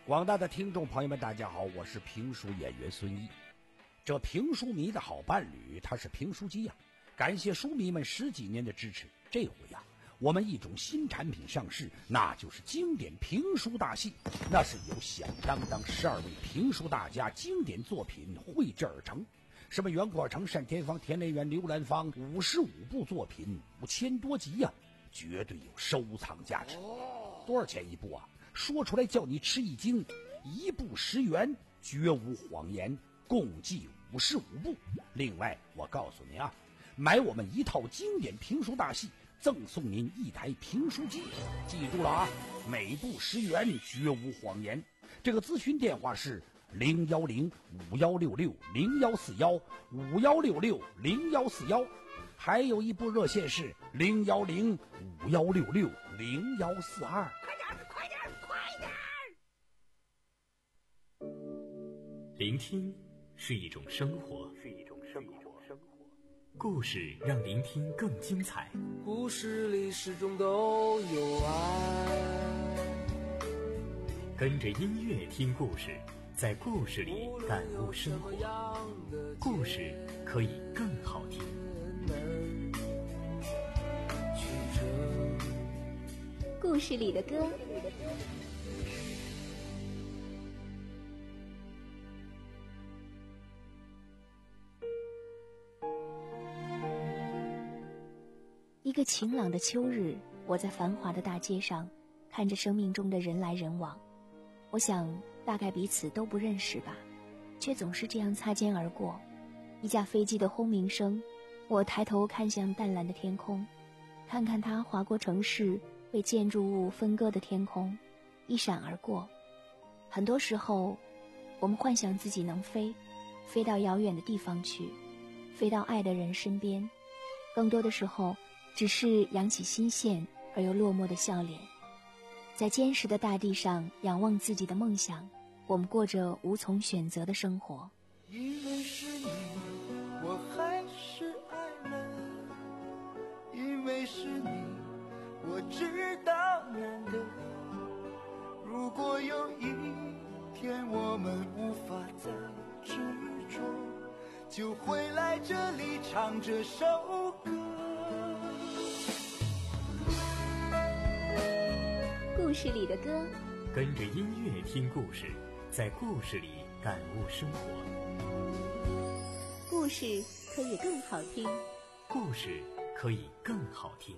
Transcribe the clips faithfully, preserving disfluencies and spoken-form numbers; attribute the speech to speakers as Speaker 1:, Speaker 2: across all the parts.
Speaker 1: 广大的听众朋友们，大家好，我是评书演员孙一。这评书迷的好伴侣，他是评书机呀、啊。感谢书迷们十几年的支持，这回呀、啊，我们一种新产品上市，那就是经典评书大戏。那是由响当当十二位评书大家经典作品汇制而成，什么袁阔成、单田芳、田连元、刘兰芳，五十五部作品，五千多集呀、啊，绝对有收藏价值。多少钱一部啊？说出来叫你吃一惊，一部十元，绝无谎言，共计五十五部。另外我告诉你啊，买我们一套经典评书大戏，赠送您一台评书机。记住了啊，每部十元，绝无谎言。这个咨询电话是零幺零五幺六六零幺四幺五幺六六零幺四幺，还有一部热线是零幺零五幺六六零幺四二。
Speaker 2: 聆听是一种生活，是一种生活。故事让聆听更精彩。
Speaker 3: 故事里始终都有爱。
Speaker 2: 跟着音乐听故事，在故事里感悟生活。故事可以更好听。
Speaker 4: 故事里的歌。一个晴朗的秋日，我在繁华的大街上看着生命中的人来人往，我想大概彼此都不认识吧，却总是这样擦肩而过。一架飞机的轰鸣声，我抬头看向淡蓝的天空，看看它划过城市被建筑物分割的天空，一闪而过。很多时候我们幻想自己能飞，飞到遥远的地方去，飞到爱的人身边，更多的时候只是扬起心线而又落寞的笑脸，在坚实的大地上仰望自己的梦想。我们过着无从选择的生活。
Speaker 5: 因为是你，我还是爱了；因为是你，我知道难得。如果有一天我们无法再执着，就会来这里唱这首歌。
Speaker 4: 故事里的歌，
Speaker 2: 跟着音乐听故事，在故事里感悟生活。
Speaker 4: 故事可以更好听。
Speaker 2: 故事可以更好听。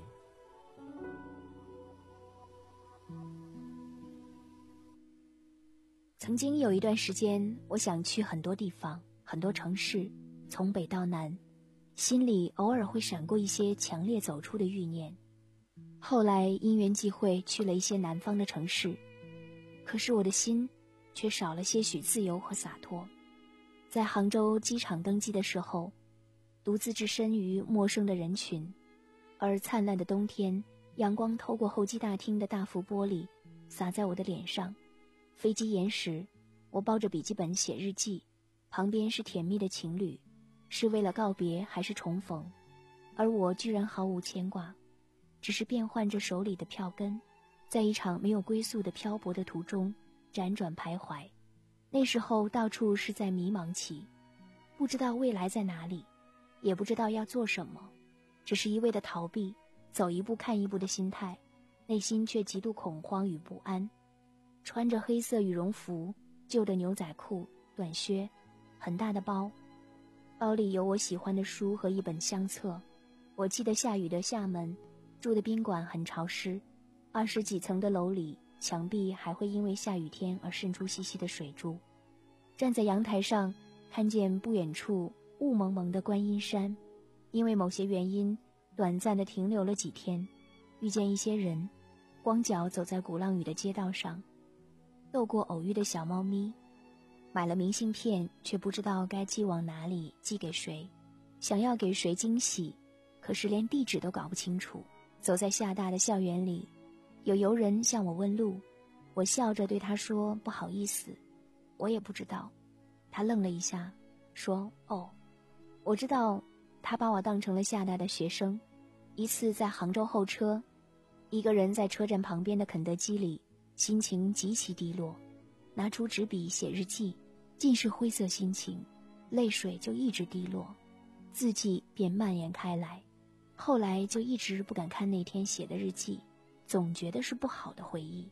Speaker 4: 曾经有一段时间，我想去很多地方，很多城市，从北到南，心里偶尔会闪过一些强烈走出的欲念。后来因缘际会去了一些南方的城市，可是我的心却少了些许自由和洒脱。在杭州机场登机的时候，独自置身于陌生的人群，而灿烂的冬天，阳光透过候机大厅的大幅玻璃洒在我的脸上。飞机延时，我抱着笔记本写日记，旁边是甜蜜的情侣，是为了告别还是重逢，而我居然毫无牵挂，只是变换着手里的票根，在一场没有归宿的漂泊的途中辗转徘徊。那时候到处是在迷茫期，不知道未来在哪里，也不知道要做什么，只是一味的逃避，走一步看一步的心态，内心却极度恐慌与不安。穿着黑色羽绒服，旧的牛仔裤，短靴，很大的包，包里有我喜欢的书和一本相册。我记得下雨的厦门，住的宾馆很潮湿，二十几层的楼里，墙壁还会因为下雨天而渗出细细的水珠。站在阳台上，看见不远处雾蒙蒙的观音山，因为某些原因，短暂地停留了几天，遇见一些人，光脚走在鼓浪屿的街道上，逗过偶遇的小猫咪，买了明信片，却不知道该寄往哪里，寄给谁，想要给谁惊喜，可是连地址都搞不清楚。走在厦大的校园里，有游人向我问路，我笑着对他说不好意思，我也不知道。他愣了一下，说哦，我知道。他把我当成了厦大的学生。一次在杭州候车，一个人在车站旁边的肯德基里，心情极其低落。 拿出纸笔写日记，尽是灰色心情，泪水就一直滴落，字迹便蔓延开来。后来就一直不敢看那天写的日记，总觉得是不好的回忆。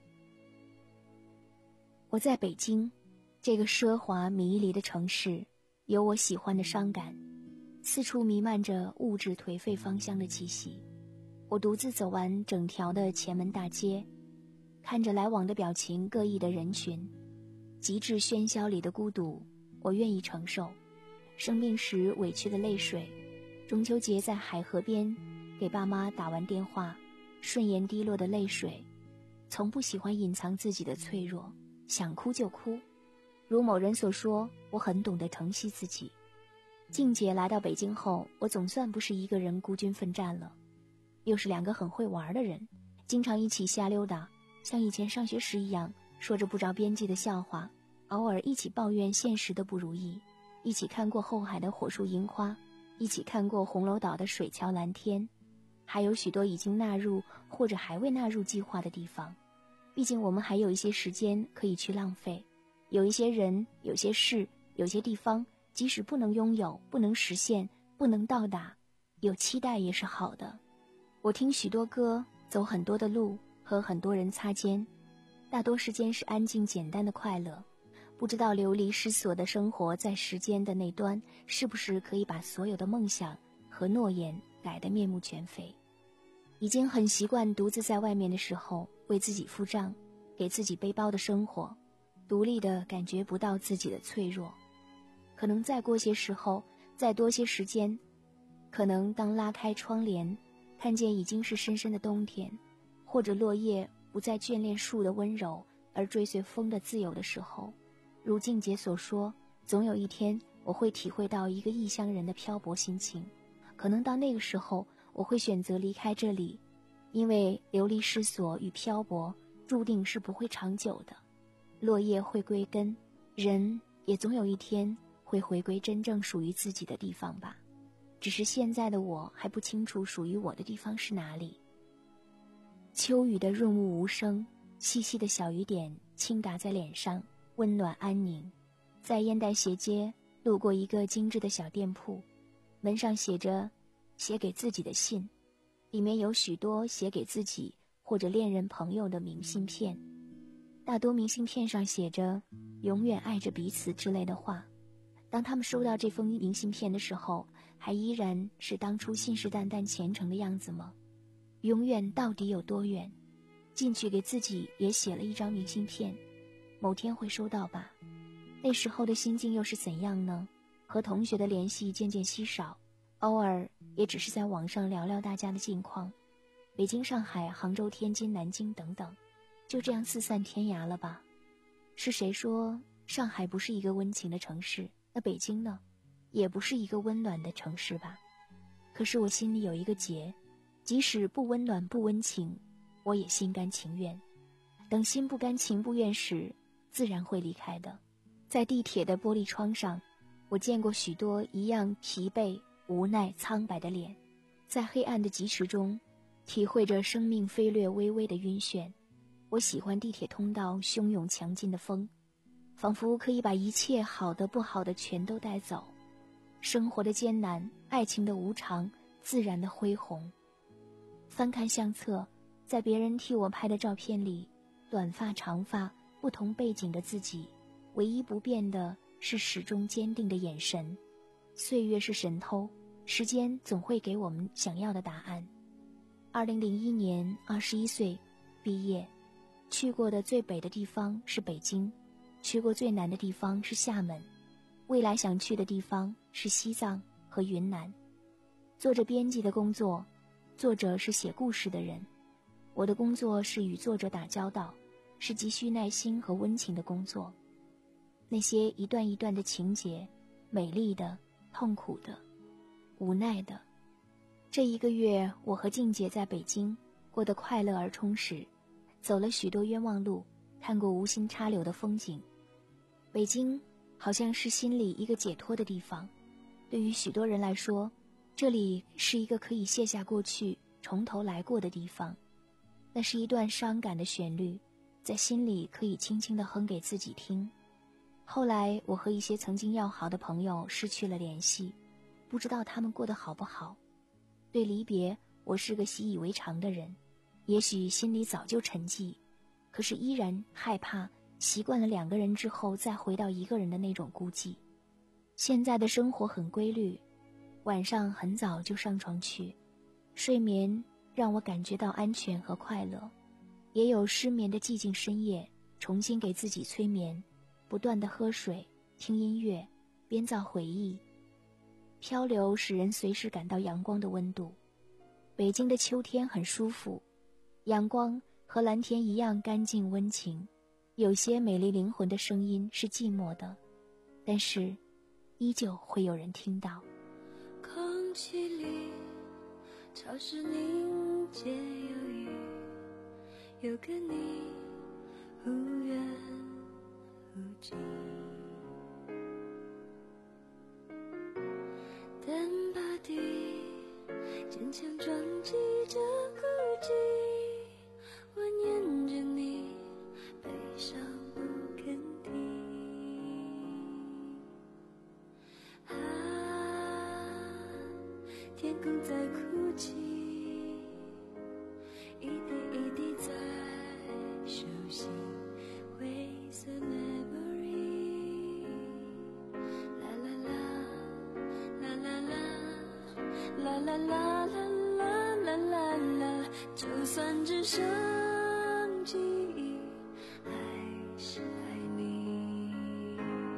Speaker 4: 我在北京这个奢华迷离的城市，有我喜欢的伤感，四处弥漫着物质颓废芳香的气息。我独自走完整条的前门大街，看着来往的表情各异的人群，极致喧嚣里的孤独，我愿意承受。生病时委屈的泪水，中秋节在海河边给爸妈打完电话，顺延滴落的泪水，从不喜欢隐藏自己的脆弱，想哭就哭。如某人所说，我很懂得疼惜自己。静姐来到北京后，我总算不是一个人孤军奋战了，又是两个很会玩的人，经常一起瞎溜达，像以前上学时一样，说着不着边际的笑话，偶尔一起抱怨现实的不如意，一起看过后海的火树银花，一起看过红楼岛的水桥蓝天，还有许多已经纳入或者还未纳入计划的地方。毕竟我们还有一些时间可以去浪费，有一些人，有些事，有些地方，即使不能拥有，不能实现，不能到达，有期待也是好的。我听许多歌，走很多的路，和很多人擦肩，大多时间是安静简单的快乐。不知道流离失所的生活在时间的那端，是不是可以把所有的梦想和诺言改得面目全非。已经很习惯独自在外面的时候为自己付账，给自己背包的生活，独立的感觉不到自己的脆弱。可能再过些时候，再多些时间，可能当拉开窗帘，看见已经是深深的冬天，或者落叶不再眷恋树的温柔，而追随风的自由的时候，如静姐所说，总有一天我会体会到一个异乡人的漂泊心情。可能到那个时候，我会选择离开这里，因为流离失所与漂泊注定是不会长久的。落叶会归根，人也总有一天会回归真正属于自己的地方吧。只是现在的我还不清楚属于我的地方是哪里。秋雨的润物无声，细细的小雨点轻打在脸上，温暖安宁。在烟袋斜街路过一个精致的小店铺，门上写着写给自己的信，里面有许多写给自己或者恋人朋友的明信片，大多明信片上写着永远爱着彼此之类的话。当他们收到这封明信片的时候，还依然是当初信誓旦旦虔诚的样子吗？永远到底有多远？进去给自己也写了一张明信片，某天会收到吧。那时候的心境又是怎样呢？和同学的联系渐渐稀少，偶尔也只是在网上聊聊大家的近况。北京、上海、杭州、天津、南京等等，就这样四散天涯了吧。是谁说上海不是一个温情的城市？那北京呢？也不是一个温暖的城市吧。可是我心里有一个结，即使不温暖不温情，我也心甘情愿。等心不甘情不愿时，自然会离开的。在地铁的玻璃窗上，我见过许多一样疲惫、无奈、苍白的脸，在黑暗的疾驰中体会着生命飞掠微微的晕眩。我喜欢地铁通道汹涌强劲的风，仿佛可以把一切好的不好的全都带走。生活的艰难，爱情的无常，自然的恢宏。翻看相册，在别人替我拍的照片里，短发长发不同背景的自己，唯一不变的是始终坚定的眼神。岁月是神偷，时间总会给我们想要的答案。二零零一年，二十一岁，毕业。去过的最北的地方是北京，去过最南的地方是厦门，未来想去的地方是西藏和云南。做着编辑的工作，作者是写故事的人，我的工作是与作者打交道，是急需耐心和温情的工作。那些一段一段的情节，美丽的、痛苦的、无奈的。这一个月，我和静姐在北京过得快乐而充实，走了许多冤枉路，看过无心插柳的风景。北京好像是心里一个解脱的地方，对于许多人来说，这里是一个可以卸下过去，从头来过的地方。那是一段伤感的旋律， 在心里可以轻轻地哼给自己听。后来我和一些曾经要好的朋友失去了联系，不知道他们过得好不好。对离别，我是个习以为常的人，也许心里早就沉寂，可是依然害怕习惯了两个人之后再回到一个人的那种孤寂。现在的生活很规律，晚上很早就上床去，睡眠让我感觉到安全和快乐，也有失眠的寂静深夜，重新给自己催眠，不断地喝水，听音乐，编造回忆。漂流使人随时感到阳光的温度。北京的秋天很舒服，阳光和蓝天一样干净温情，有些美丽灵魂的声音是寂寞的，但是依旧会有人听到。
Speaker 6: 空气里潮湿凝结忧郁，有个你忽远忽近，单把地坚强撞击着孤寂，我念着你悲伤不肯停。啊，天空在哭泣，一滴一滴在熟悉灰色 memory。 啦啦啦啦啦啦啦啦啦啦啦啦啦，就算只剩记忆，还是爱你。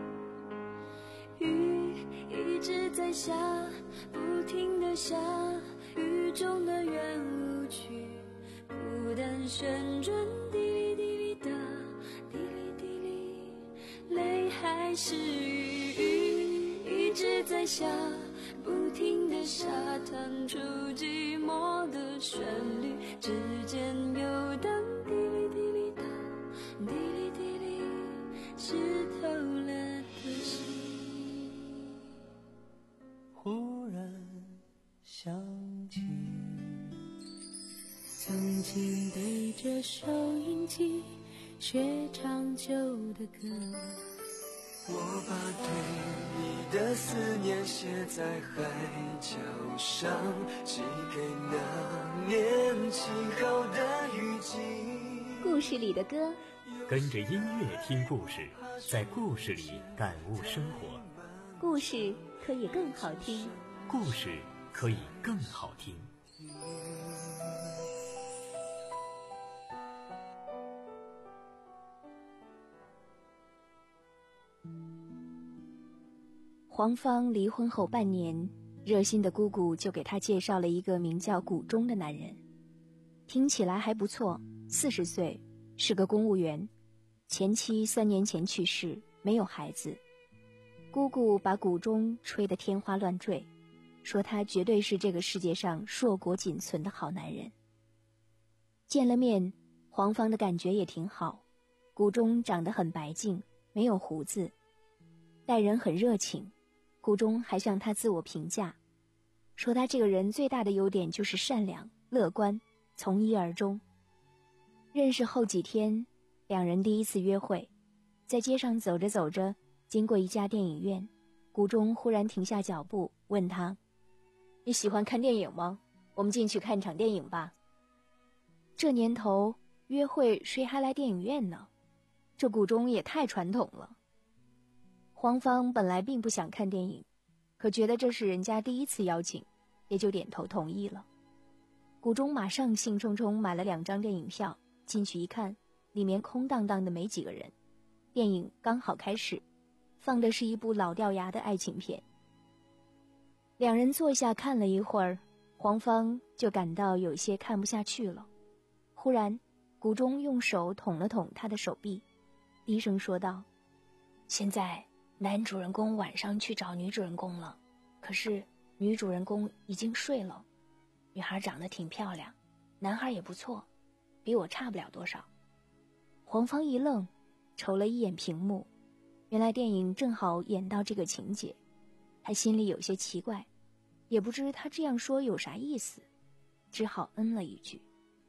Speaker 6: 雨一直在下，不停地下，雨中的圆舞曲，不断旋转，滴哩滴哩哒，滴哩滴哩，泪还是雨，雨一直在下，不停地下，弹出寂寞的旋律，指尖游荡，滴哩滴哩哒，滴哩滴哩，湿透了的心。
Speaker 5: 忽然想起，
Speaker 6: 曾经对着收音机学唱旧的歌，
Speaker 5: 我把对你的思念写在海角上，寄给那年轻后的雨季。
Speaker 4: 故事里的歌，
Speaker 2: 跟着音乐听故事，在故事里感悟生活。
Speaker 4: 故事可以更好听，
Speaker 2: 故事可以更好听。
Speaker 4: 黄芳离婚后半年，热心的姑姑就给她介绍了一个名叫谷中的男人，听起来还不错，四十岁，是个公务员，前妻三年前去世，没有孩子。姑姑把谷中吹得天花乱坠，说他绝对是这个世界上硕果仅存的好男人。见了面，黄芳的感觉也挺好，谷中长得很白净，没有胡子，待人很热情。谷中还向他自我评价，说他这个人最大的优点就是善良、乐观，从一而终。认识后几天，两人第一次约会，在街上走着走着，经过一家电影院，谷中忽然停下脚步，问他：“你喜欢看电影吗？我们进去看场电影吧。”这年头，约会谁还来电影院呢？这谷中也太传统了。黄芳本来并不想看电影，可觉得这是人家第一次邀请，也就点头同意了。谷中马上兴冲冲买了两张电影票，进去一看，里面空荡荡的没几个人。电影刚好开始，放的是一部老掉牙的爱情片。两人坐下看了一会儿，黄芳就感到有些看不下去了。忽然，谷中用手捅了捅他的手臂，低声说道：“现在男主人公晚上去找女主人公了，可是女主人公已经睡了。女孩长得挺漂亮，男孩也不错，比我差不了多少。”黄芳一愣，瞅了一眼屏幕，原来电影正好演到这个情节，他心里有些奇怪，也不知他这样说有啥意思，只好嗯了一句。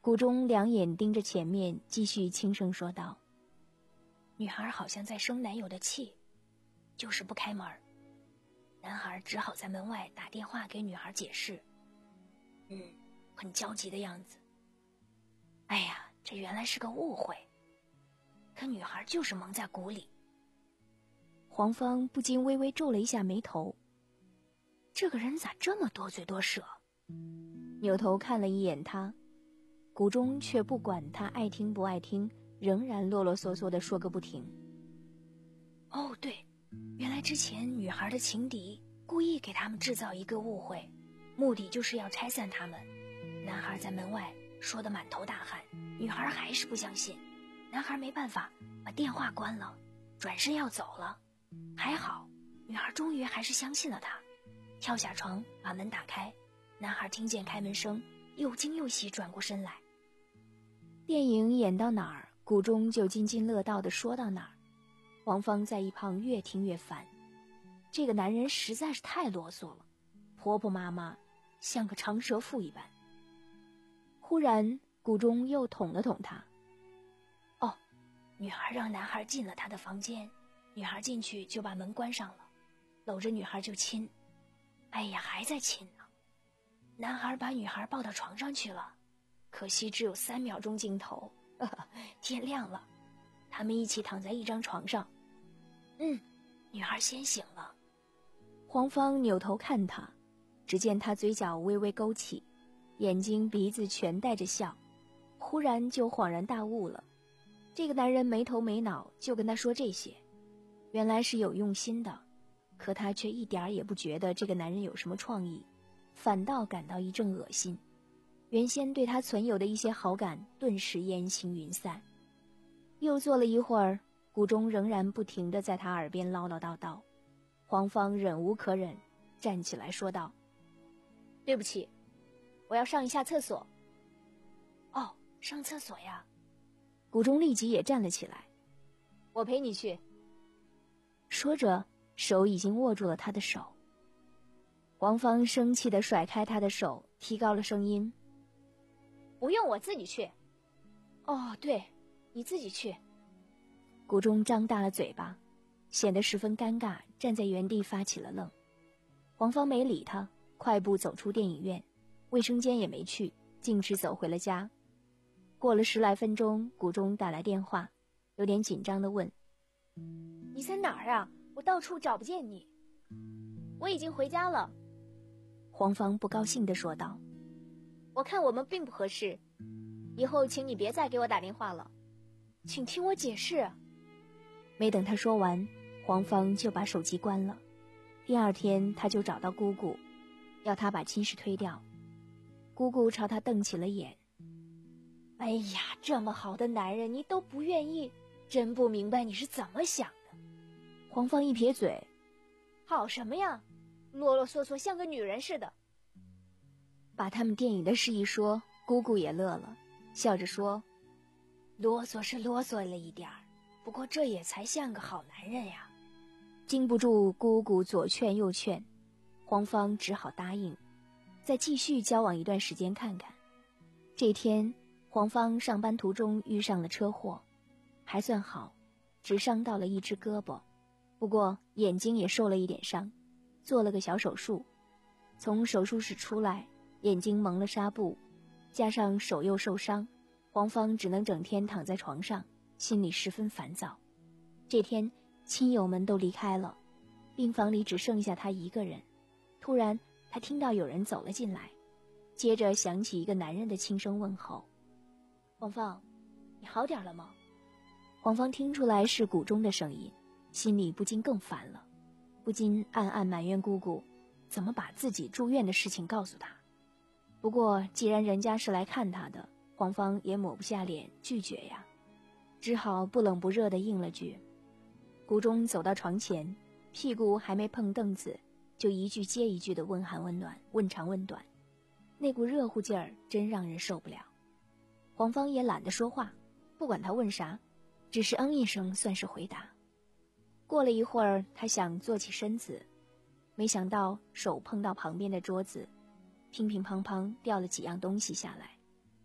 Speaker 4: 谷中两眼盯着前面，继续轻声说道：女孩好像在生男友的气，就是不开门。男孩只好在门外打电话给女孩解释，嗯，很焦急的样子。哎呀，这原来是个误会，可女孩就是蒙在鼓里。黄芳不禁微微皱了一下眉头，这个人咋这么多嘴多舌？扭头看了一眼他，谷中却不管他爱听不爱听，仍然啰啰嗦嗦地说个不停。哦，对，原来之前女孩的情敌故意给他们制造一个误会，目的就是要拆散他们。男孩在门外说得满头大汗，女孩还是不相信。男孩没办法，把电话关了，转身要走了。还好，女孩终于还是相信了他，跳下床把门打开。男孩听见开门声，又惊又喜转过身来。电影演到哪儿，谷中就津津乐道地说到哪儿。黄芳在一旁越听越烦，这个男人实在是太啰嗦了，婆婆妈妈像个长舌妇一般。忽然谷中又捅了捅他，哦，女孩让男孩进了她的房间，女孩进去就把门关上了，搂着女孩就亲。哎呀，还在亲呢。男孩把女孩抱到床上去了，可惜只有三秒钟镜头，呵呵，天亮了。他们一起躺在一张床上。嗯，女孩先醒了。黄芳扭头看他，只见他嘴角微微勾起，眼睛鼻子全带着笑，忽然就恍然大悟了。这个男人没头没脑就跟他说这些，原来是有用心的，可他却一点儿也不觉得这个男人有什么创意，反倒感到一阵恶心。原先对他存有的一些好感顿时烟消云散。又坐了一会儿，谷中仍然不停地在他耳边唠唠叨叨。黄芳忍无可忍，站起来说道：对不起，我要上一下厕所。哦，上厕所呀。谷中立即也站了起来，我陪你去。说着手已经握住了他的手。黄芳生气地甩开他的手，提高了声音：不用，我自己去。哦，对，你自己去。谷中张大了嘴巴，显得十分尴尬，站在原地发起了愣。黄芳没理他，快步走出电影院，卫生间也没去，径直走回了家。过了十来分钟，谷中打来电话，有点紧张地问：你在哪儿啊？我到处找不见你。我已经回家了。黄芳不高兴地说道：我看我们并不合适，以后请你别再给我打电话了，请听我解释。没等他说完，黄芳就把手机关了。第二天他就找到姑姑，要他把亲事推掉。姑姑朝他瞪起了眼：哎呀，这么好的男人你都不愿意，真不明白你是怎么想的。黄芳一撇嘴：好什么呀，啰啰嗦嗦像个女人似的。把他们电影的事一说，姑姑也乐了，笑着说：啰嗦是啰嗦了一点儿，不过这也才像个好男人呀。经不住姑姑左劝右劝，黄芳只好答应，再继续交往一段时间看看。这天黄芳上班途中遇上了车祸，还算好，只伤到了一只胳膊，不过眼睛也受了一点伤，做了个小手术。从手术室出来，眼睛蒙了纱布，加上手又受伤，黄芳只能整天躺在床上，心里十分烦躁。这天亲友们都离开了，病房里只剩下他一个人。突然他听到有人走了进来，接着响起一个男人的轻声问候：黄芳，你好点了吗？黄芳听出来是谷中的声音，心里不禁更烦了，不禁暗暗埋怨姑姑怎么把自己住院的事情告诉他。不过既然人家是来看他的，黄芳也抹不下脸拒绝呀，只好不冷不热地应了句。谷中走到床前，屁股还没碰凳子，就一句接一句的问寒问暖，问长问短，那股热乎劲儿真让人受不了。黄芳也懒得说话，不管他问啥，只是嗯一声算是回答。过了一会儿，他想坐起身子，没想到手碰到旁边的桌子，乒乒乓乓掉了几样东西下来。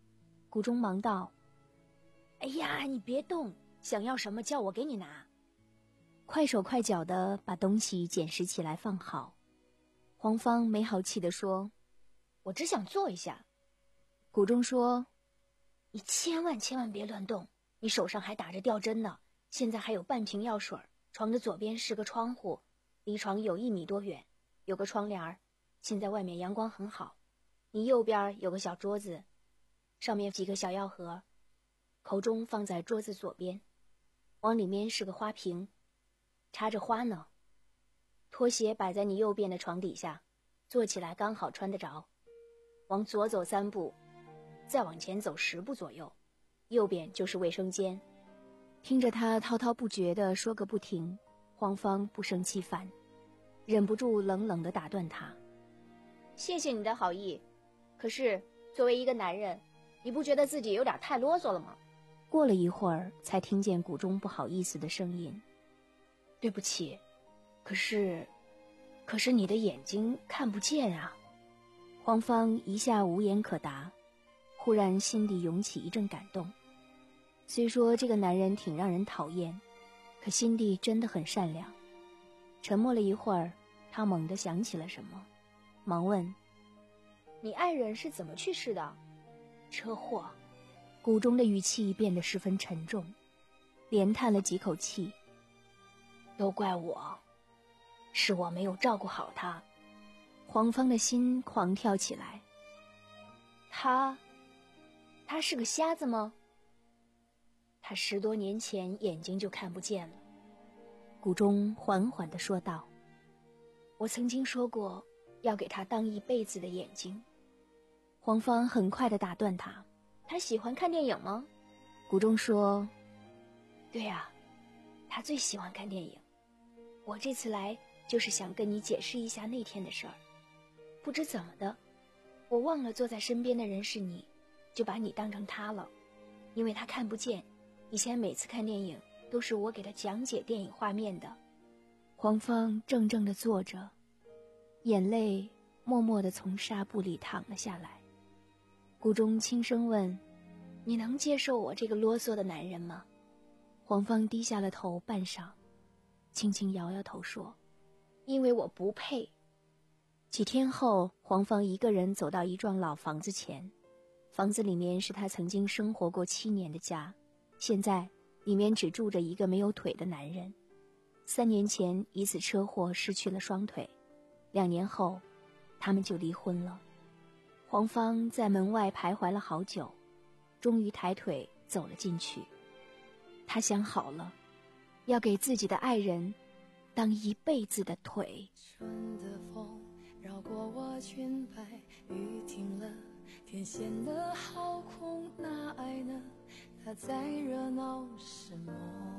Speaker 4: 谷中忙道：哎呀，你别动，想要什么叫我给你拿。快手快脚地把东西捡拾起来放好。黄芳没好气地说：我只想坐一下。谷中说：你千万千万别乱动，你手上还打着吊针呢，现在还有半瓶药水，床的左边是个窗户，离床有一米多远，有个窗帘，现在外面阳光很好。你右边有个小桌子，上面几个小药盒，口中放在桌子左边，往里面是个花瓶，插着花呢。拖鞋摆在你右边的床底下，坐起来刚好穿得着。往左走三步，再往前走十步左右，右边就是卫生间。听着他滔滔不绝地说个不停，黄芳不胜其烦，忍不住冷冷地打断他：谢谢你的好意，可是作为一个男人，你不觉得自己有点太啰嗦了吗？过了一会儿，才听见谷中不好意思的声音：对不起，可是可是你的眼睛看不见啊。黄芳一下无言可答，忽然心里涌起一阵感动。虽说这个男人挺让人讨厌，可心地真的很善良。沉默了一会儿，他猛地想起了什么，忙问：你爱人是怎么去世的？车祸。谷中的语气变得十分沉重，连叹了几口气：都怪我，是我没有照顾好他。黄芳的心狂跳起来。他他是个瞎子吗？他十多年前眼睛就看不见了。谷中缓缓地说道：我曾经说过要给他当一辈子的眼睛。黄芳很快地打断他：他喜欢看电影吗？谷中说：对啊，他最喜欢看电影。我这次来就是想跟你解释一下那天的事儿。不知怎么的，我忘了坐在身边的人是你，就把你当成他了。因为他看不见，以前每次看电影都是我给他讲解电影画面的。黄芳怔怔地坐着，眼泪默默地从纱布里淌了下来。谷中轻声问：你能接受我这个啰嗦的男人吗？黄芳低下了头半晌，轻轻摇摇头说：因为我不配。几天后，黄芳一个人走到一幢老房子前，房子里面是她曾经生活过七年的家，现在里面只住着一个没有腿的男人。三年前一次车祸失去了双腿，两年后他们就离婚了。黄芳在门外徘徊了好久，终于抬腿走了进去。她想好了，要给自己的爱人当一辈子的腿。
Speaker 6: 春的风绕过我裙摆，雨停了，天显得好空，那爱呢？它在热闹什么？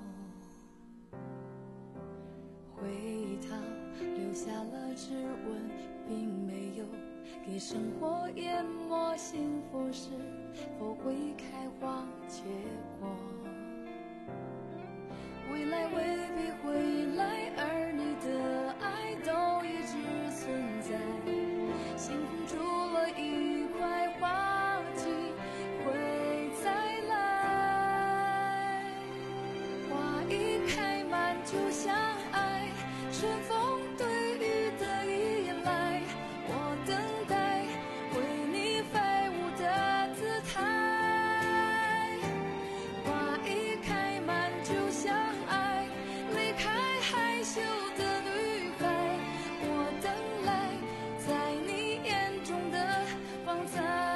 Speaker 6: 回忆它留下了指纹，并没有给生活淹没。幸福是否会开花结果？未来未必会来，而你的爱都一直存在。幸福除了一块花季会再来，花一开满就像爱，春风对雨的依赖，我等待为你飞舞的姿态。花一开满就像爱，离开害羞的女孩，我等来在你眼中的放在。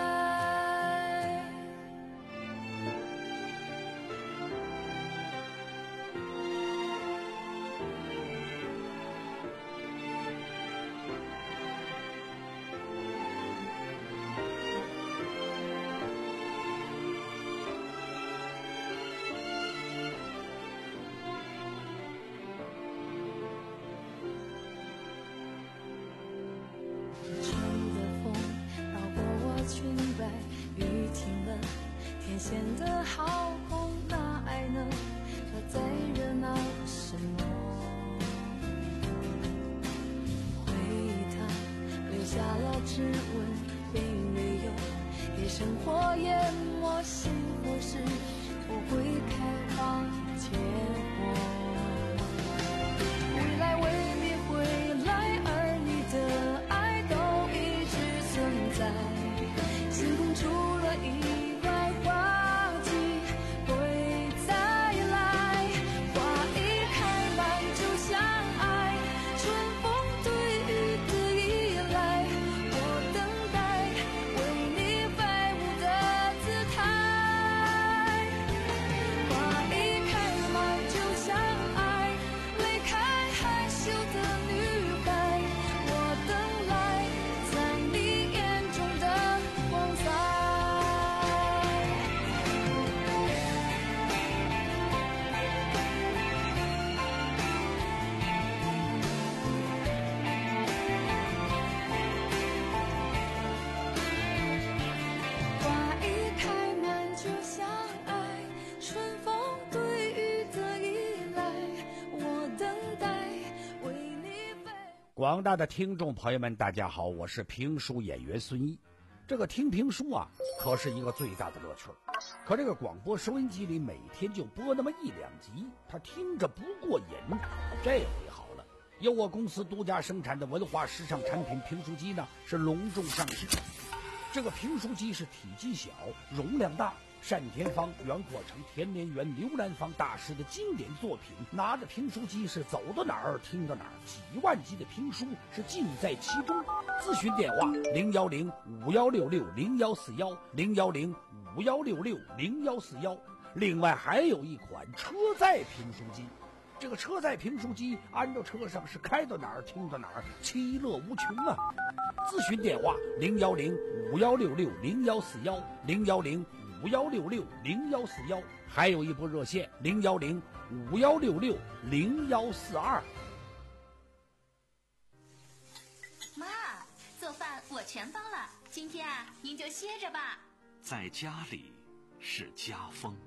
Speaker 6: 天显得好空，那爱呢？它在热闹什么？回忆它留下了指纹，并没有给生活淹没，幸福是不会开往前往。未来为你回来，而你的爱都一直存在。星空除了意外，花季会再来。花一开满就像爱，春风对雨的依赖。我等待为你飞舞的姿态。花一开满就像爱，离开害羞的女孩。我等来在你眼中的光彩。花一开满就像爱，春风对雨的依赖。我等待为你飞。
Speaker 1: 广大的听众朋友们，大家好，我是评书演员孙一。这个听评书啊，可是一个最大的乐趣儿。可这个广播收音机里每天就播那么一两集，他听着不过瘾。这回好了，由我公司独家生产的文化时尚产品评书机呢，是隆重上市。这个评书机是体积小，容量大，单田芳、袁阔成、田连元、刘兰芳大师的经典作品。拿着评书机是走到哪儿听到哪儿，几万集的评书是尽在其中。咨询电话零幺零五幺六六零幺四幺零幺零五幺六六零幺四幺。另外还有一款车载评书机。这个车载评书机安到车上是开到哪儿听到哪儿，其乐无穷啊！咨询电话零幺零五幺六六零幺四幺零幺零五幺六六零幺四幺，还有一部热线零幺零五幺六六零幺四二。
Speaker 7: 妈，做饭我全包了，今天啊，您就歇着吧。
Speaker 2: 在家里是家风。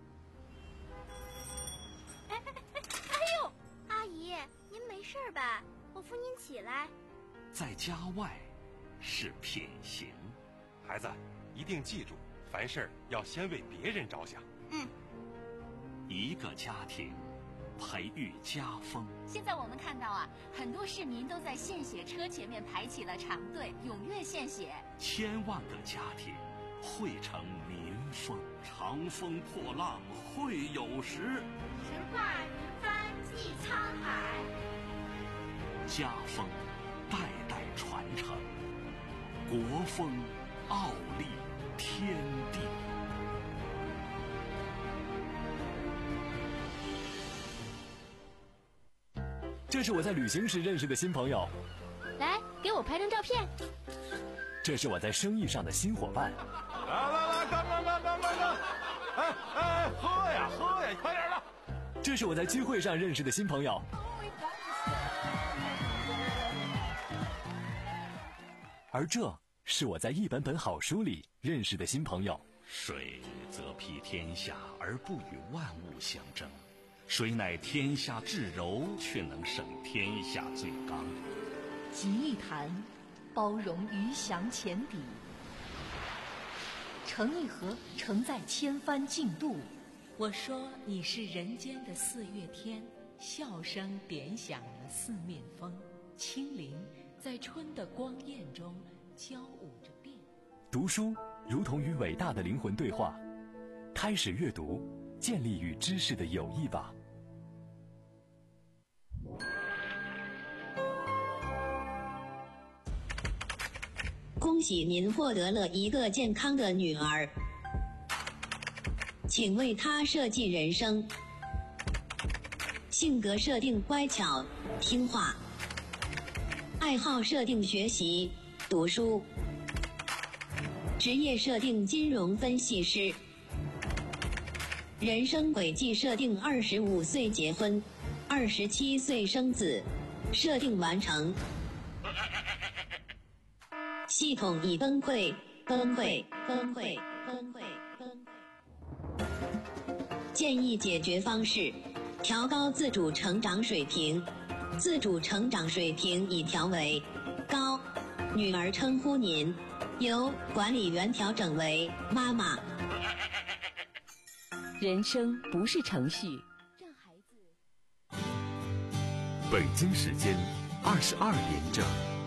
Speaker 8: 哎哎哎哎呦，阿姨，您没事吧？我扶您起来。
Speaker 2: 在家外是品行。
Speaker 9: 孩子，一定记住，凡事要先为别人着想。
Speaker 7: 嗯。
Speaker 2: 一个家庭培育家风。
Speaker 7: 现在我们看到啊，很多市民都在献血车前面排起了长队，踊跃献血。
Speaker 2: 千万个家庭汇成民风。长风破浪会有时，
Speaker 8: 神话云帆济沧海。
Speaker 2: 家风代代传承，国风傲立天地。
Speaker 10: 这是我在旅行时认识的新朋友，
Speaker 8: 来给我拍张照片。
Speaker 10: 这是我在生意上的新伙伴。
Speaker 9: 来来来，干干干干干干！哎哎，喝呀喝呀，快点的！
Speaker 10: 这是我在聚会上认识的新朋友。而这是我在一本本好书里认识的新朋友。
Speaker 2: 水则披天下而不与万物相争，水乃天下至柔，却能胜天下最刚。
Speaker 11: 集一坛，包容鱼翔浅底；盛一盒，盛在千帆竞渡。我说你是人间的四月天，笑声点响了四面风，清灵在春的光艳中交舞着变。
Speaker 10: 读书如同与伟大的灵魂对话，开始阅读，建立与知识的友谊吧。
Speaker 12: 恭喜您获得了一个健康的女儿，请为她设计人生。性格设定乖巧听话，爱好设定学习读书，职业设定金融分析师，人生轨迹设定二十五岁结婚，二十七岁生子，设定完成。系统已崩溃，崩溃，崩溃，崩溃，崩溃。建议解决方式：调高自主成长水平。自主成长水平已调为高。女儿称呼您由管理员调整为妈妈。
Speaker 11: 人生不是程序。
Speaker 10: 北京时间二十二点整。